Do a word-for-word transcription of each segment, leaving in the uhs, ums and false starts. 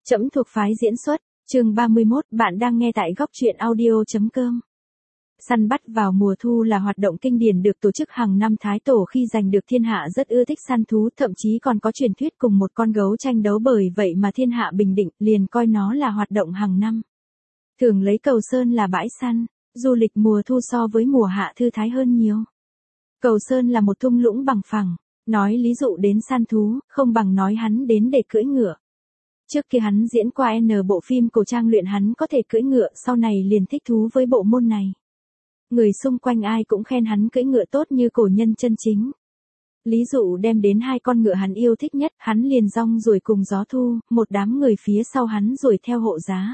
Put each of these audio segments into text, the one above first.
Trẫm thuộc phái diễn xuất, chương ba mươi mốt, bạn đang nghe tại góc truyện audio.com. Săn bắt vào mùa thu là hoạt động kinh điển được tổ chức hàng năm Thái Tổ khi giành được thiên hạ rất ưa thích săn thú, thậm chí còn có truyền thuyết cùng một con gấu tranh đấu, bởi vậy mà thiên hạ bình định liền coi nó là hoạt động hàng năm. Thường lấy Cầu Sơn là bãi săn, du lịch mùa thu so với mùa hạ thư thái hơn nhiều. Cầu Sơn là một thung lũng bằng phẳng, nói lý dụ đến săn thú, không bằng nói hắn đến để cưỡi ngựa. Trước khi hắn diễn qua N bộ phim cổ trang luyện hắn có thể cưỡi ngựa, sau này liền thích thú với bộ môn này. Người xung quanh ai cũng khen hắn cưỡi ngựa tốt như cổ nhân chân chính. Lý dụ đem đến hai con ngựa hắn yêu thích nhất, hắn liền rong ruổi cùng gió thu, một đám người phía sau hắn rồi theo hộ giá.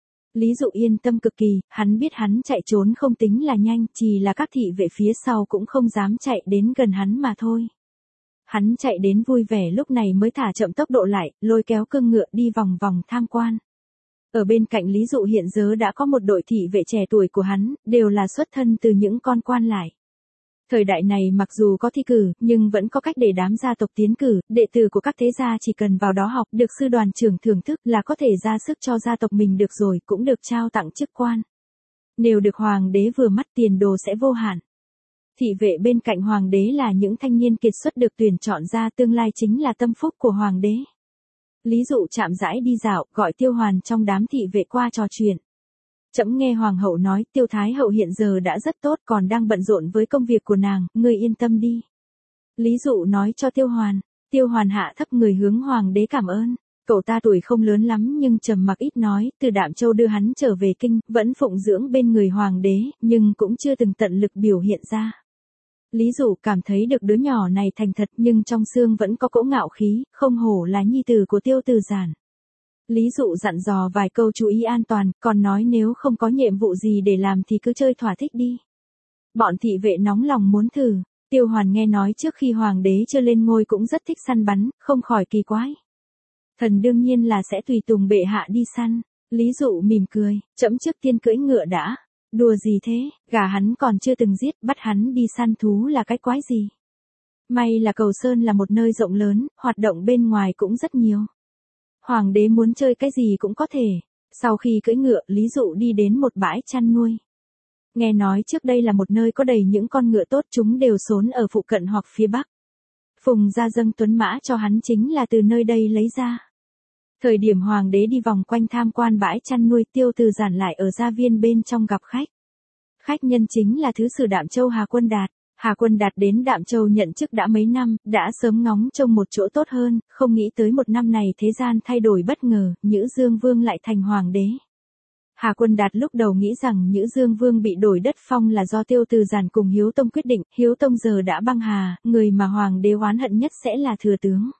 Lý dụ yên tâm cực kỳ, hắn biết hắn chạy trốn không tính là nhanh, chỉ là các thị vệ phía sau cũng không dám chạy đến gần hắn mà thôi. Hắn chạy đến vui vẻ lúc này mới thả chậm tốc độ lại, lôi kéo cương ngựa đi vòng vòng tham quan. Ở bên cạnh Lý Dụ hiện giờ đã có một đội thị vệ trẻ tuổi của hắn, đều là xuất thân từ những con quan lại. Thời đại này mặc dù có thi cử, nhưng vẫn có cách để đám gia tộc tiến cử, đệ tử của các thế gia chỉ cần vào đó học, được sư đoàn trưởng thưởng thức là có thể ra sức cho gia tộc mình được rồi, cũng được trao tặng chức quan. Nếu được hoàng đế vừa mắt tiền đồ sẽ vô hạn. Thị vệ bên cạnh hoàng đế là những thanh niên kiệt xuất được tuyển chọn ra, tương lai chính là tâm phúc của hoàng đế. Lý Dụ chạm rãi đi dạo, gọi Tiêu Hoàn trong đám thị vệ qua trò chuyện. Trẫm nghe hoàng hậu nói Tiêu Thái hậu hiện giờ đã rất tốt, còn đang bận rộn với công việc của nàng, ngươi yên tâm đi. Lý Dụ nói cho Tiêu Hoàn. Tiêu Hoàn hạ thấp người hướng hoàng đế cảm ơn. Cậu ta tuổi không lớn lắm nhưng trầm mặc ít nói, từ Đạm Châu đưa hắn trở về kinh, vẫn phụng dưỡng bên người hoàng đế, nhưng cũng chưa từng tận lực biểu hiện ra. Lý Dụ cảm thấy được đứa nhỏ này thành thật nhưng trong xương vẫn có cỗ ngạo khí, không hổ là nhi tử của Tiêu Từ Giản. Lý Dụ dặn dò vài câu chú ý an toàn, còn nói nếu không có nhiệm vụ gì để làm thì cứ chơi thỏa thích đi. Bọn thị vệ nóng lòng muốn thử. Tiêu Hoàn nghe nói trước khi hoàng đế chưa lên ngôi cũng rất thích săn bắn, không khỏi kỳ quái. Thần đương nhiên là sẽ tùy tùng bệ hạ đi săn. Lý Dụ mỉm cười, trẫm trước tiên cưỡi ngựa đã. Đùa gì thế, gà hắn còn chưa từng giết, bắt hắn đi săn thú là cái quái gì. May là Cầu Sơn là một nơi rộng lớn, hoạt động bên ngoài cũng rất nhiều. Hoàng đế muốn chơi cái gì cũng có thể. Sau khi cưỡi ngựa, Lý Dụ đi đến một bãi chăn nuôi. Nghe nói trước đây là một nơi có đầy những con ngựa tốt, chúng đều xốn ở phụ cận hoặc phía bắc. Phùng gia dâng tuấn mã cho hắn chính là từ nơi đây lấy ra. Thời điểm hoàng đế đi vòng quanh tham quan bãi chăn nuôi, Tiêu Từ Giản lại ở gia viên bên trong gặp khách. Khách nhân chính là thứ sử Đạm Châu Hà Quân Đạt. Hà Quân Đạt đến Đạm Châu nhận chức đã mấy năm, đã sớm ngóng trông một chỗ tốt hơn, không nghĩ tới một năm này thế gian thay đổi bất ngờ, Nhữ Dương Vương lại thành hoàng đế. Hà Quân Đạt lúc đầu nghĩ rằng Nhữ Dương Vương bị đổi đất phong là do Tiêu Từ Giản cùng Hiếu Tông quyết định, Hiếu Tông giờ đã băng hà, người mà hoàng đế oán hận nhất sẽ là thừa tướng.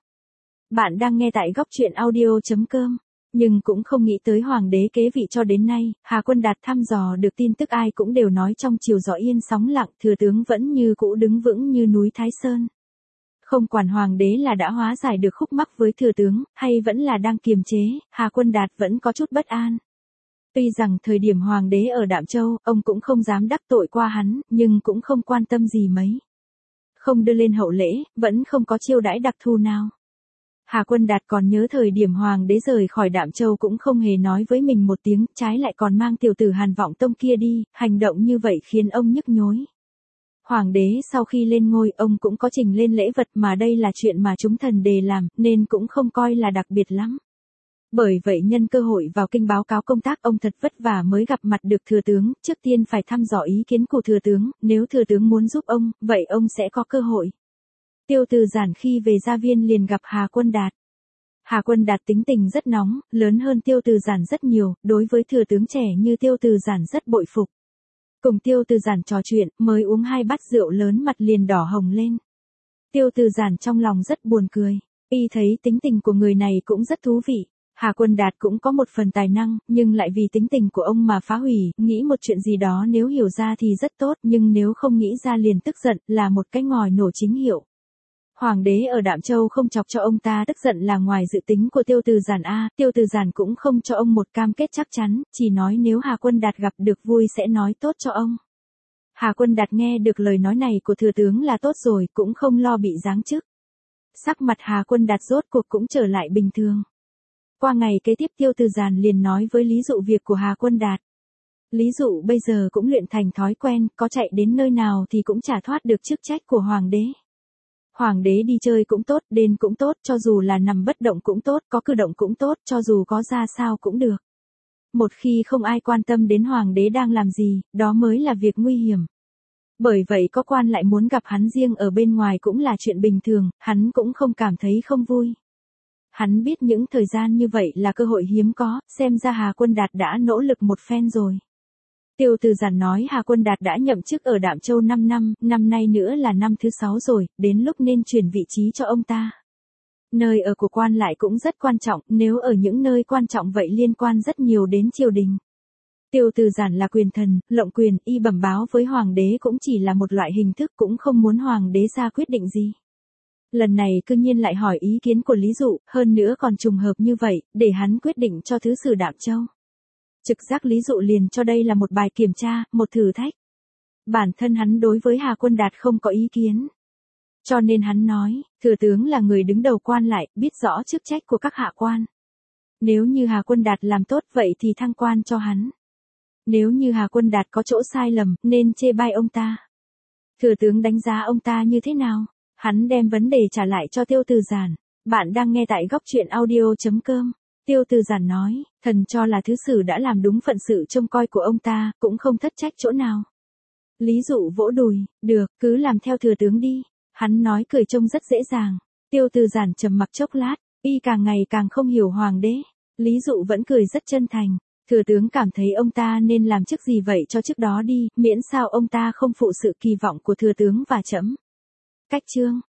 Bạn đang nghe tại góc truyện audio.com. Nhưng cũng không nghĩ tới hoàng đế kế vị cho đến nay, Hà Quân Đạt thăm dò được tin tức ai cũng đều nói trong chiều gió yên sóng lặng, thừa tướng vẫn như cũ đứng vững như núi Thái Sơn. Không quản hoàng đế là đã hóa giải được khúc mắc với thừa tướng, hay vẫn là đang kiềm chế, Hà Quân Đạt vẫn có chút bất an. Tuy rằng thời điểm hoàng đế ở Đạm Châu, ông cũng không dám đắc tội qua hắn, nhưng cũng không quan tâm gì mấy. Không đưa lên hậu lễ, vẫn không có chiêu đãi đặc thù nào. Hà Quân Đạt còn nhớ thời điểm hoàng đế rời khỏi Đạm Châu cũng không hề nói với mình một tiếng, trái lại còn mang tiểu tử Hàn Vọng Tông kia đi, hành động như vậy khiến ông nhức nhối. Hoàng đế sau khi lên ngôi ông cũng có trình lên lễ vật mà đây là chuyện mà chúng thần đề làm, nên cũng không coi là đặc biệt lắm. Bởi vậy nhân cơ hội vào kinh báo cáo công tác, ông thật vất vả mới gặp mặt được thừa tướng, trước tiên phải thăm dò ý kiến của thừa tướng, nếu thừa tướng muốn giúp ông, vậy ông sẽ có cơ hội. Tiêu Từ Giản khi về gia viên liền gặp Hà Quân Đạt. Hà Quân Đạt tính tình rất nóng, lớn hơn Tiêu Từ Giản rất nhiều, đối với thừa tướng trẻ như Tiêu Từ Giản rất bội phục. Cùng Tiêu Từ Giản trò chuyện, mới uống hai bát rượu lớn mặt liền đỏ hồng lên. Tiêu Từ Giản trong lòng rất buồn cười, y thấy tính tình của người này cũng rất thú vị. Hà Quân Đạt cũng có một phần tài năng, nhưng lại vì tính tình của ông mà phá hủy, nghĩ một chuyện gì đó nếu hiểu ra thì rất tốt, nhưng nếu không nghĩ ra liền tức giận, là một cái ngòi nổ chính hiệu. Hoàng đế ở Đạm Châu không chọc cho ông ta tức giận là ngoài dự tính của Tiêu Từ Giản a, Tiêu Từ Giản cũng không cho ông một cam kết chắc chắn, chỉ nói nếu Hà Quân Đạt gặp được vui sẽ nói tốt cho ông. Hà Quân Đạt nghe được lời nói này của thừa tướng là tốt rồi, cũng không lo bị giáng chức. Sắc mặt Hà Quân Đạt rốt cuộc cũng trở lại bình thường. Qua ngày kế tiếp Tiêu Từ Giản liền nói với Lý Dụ việc của Hà Quân Đạt. Lý Dụ bây giờ cũng luyện thành thói quen, có chạy đến nơi nào thì cũng chả thoát được chức trách của hoàng đế. Hoàng đế đi chơi cũng tốt, đến cũng tốt, cho dù là nằm bất động cũng tốt, có cử động cũng tốt, cho dù có ra sao cũng được. Một khi không ai quan tâm đến hoàng đế đang làm gì, đó mới là việc nguy hiểm. Bởi vậy có quan lại muốn gặp hắn riêng ở bên ngoài cũng là chuyện bình thường, hắn cũng không cảm thấy không vui. Hắn biết những thời gian như vậy là cơ hội hiếm có, xem ra Hà Quân Đạt đã nỗ lực một phen rồi. Tiêu Từ Giản nói Hà Quân Đạt đã nhậm chức ở Đạm Châu năm năm, năm nay nữa là năm thứ sáu rồi, đến lúc nên chuyển vị trí cho ông ta. Nơi ở của quan lại cũng rất quan trọng, nếu ở những nơi quan trọng vậy liên quan rất nhiều đến triều đình. Tiêu Từ Giản là quyền thần, lộng quyền, y bẩm báo với hoàng đế cũng chỉ là một loại hình thức, cũng không muốn hoàng đế ra quyết định gì. Lần này cư nhiên lại hỏi ý kiến của Lý Dụ, hơn nữa còn trùng hợp như vậy, để hắn quyết định cho thứ sử Đạm Châu. Trực giác Lý Dụ liền cho đây là một bài kiểm tra, một thử thách. Bản thân hắn đối với Hà Quân Đạt không có ý kiến. Cho nên hắn nói, thừa tướng là người đứng đầu quan lại, biết rõ chức trách của các hạ quan. Nếu như Hà Quân Đạt làm tốt vậy thì thăng quan cho hắn. Nếu như Hà Quân Đạt có chỗ sai lầm, nên chê bai ông ta. Thừa tướng đánh giá ông ta như thế nào? Hắn đem vấn đề trả lại cho Tiêu Từ Giản. Bạn đang nghe tại góc truyện audio chấm com. Tiêu Từ Giản nói, thần cho là thứ sử đã làm đúng phận sự trông coi của ông ta, cũng không thất trách chỗ nào. Lý Dụ vỗ đùi, được, cứ làm theo thừa tướng đi. Hắn nói cười trông rất dễ dàng. Tiêu Từ Giản trầm mặc chốc lát, y càng ngày càng không hiểu hoàng đế. Lý Dụ vẫn cười rất chân thành. Thừa tướng cảm thấy ông ta nên làm chức gì vậy cho chức đó đi, miễn sao ông ta không phụ sự kỳ vọng của thừa tướng và trẫm. Cách chương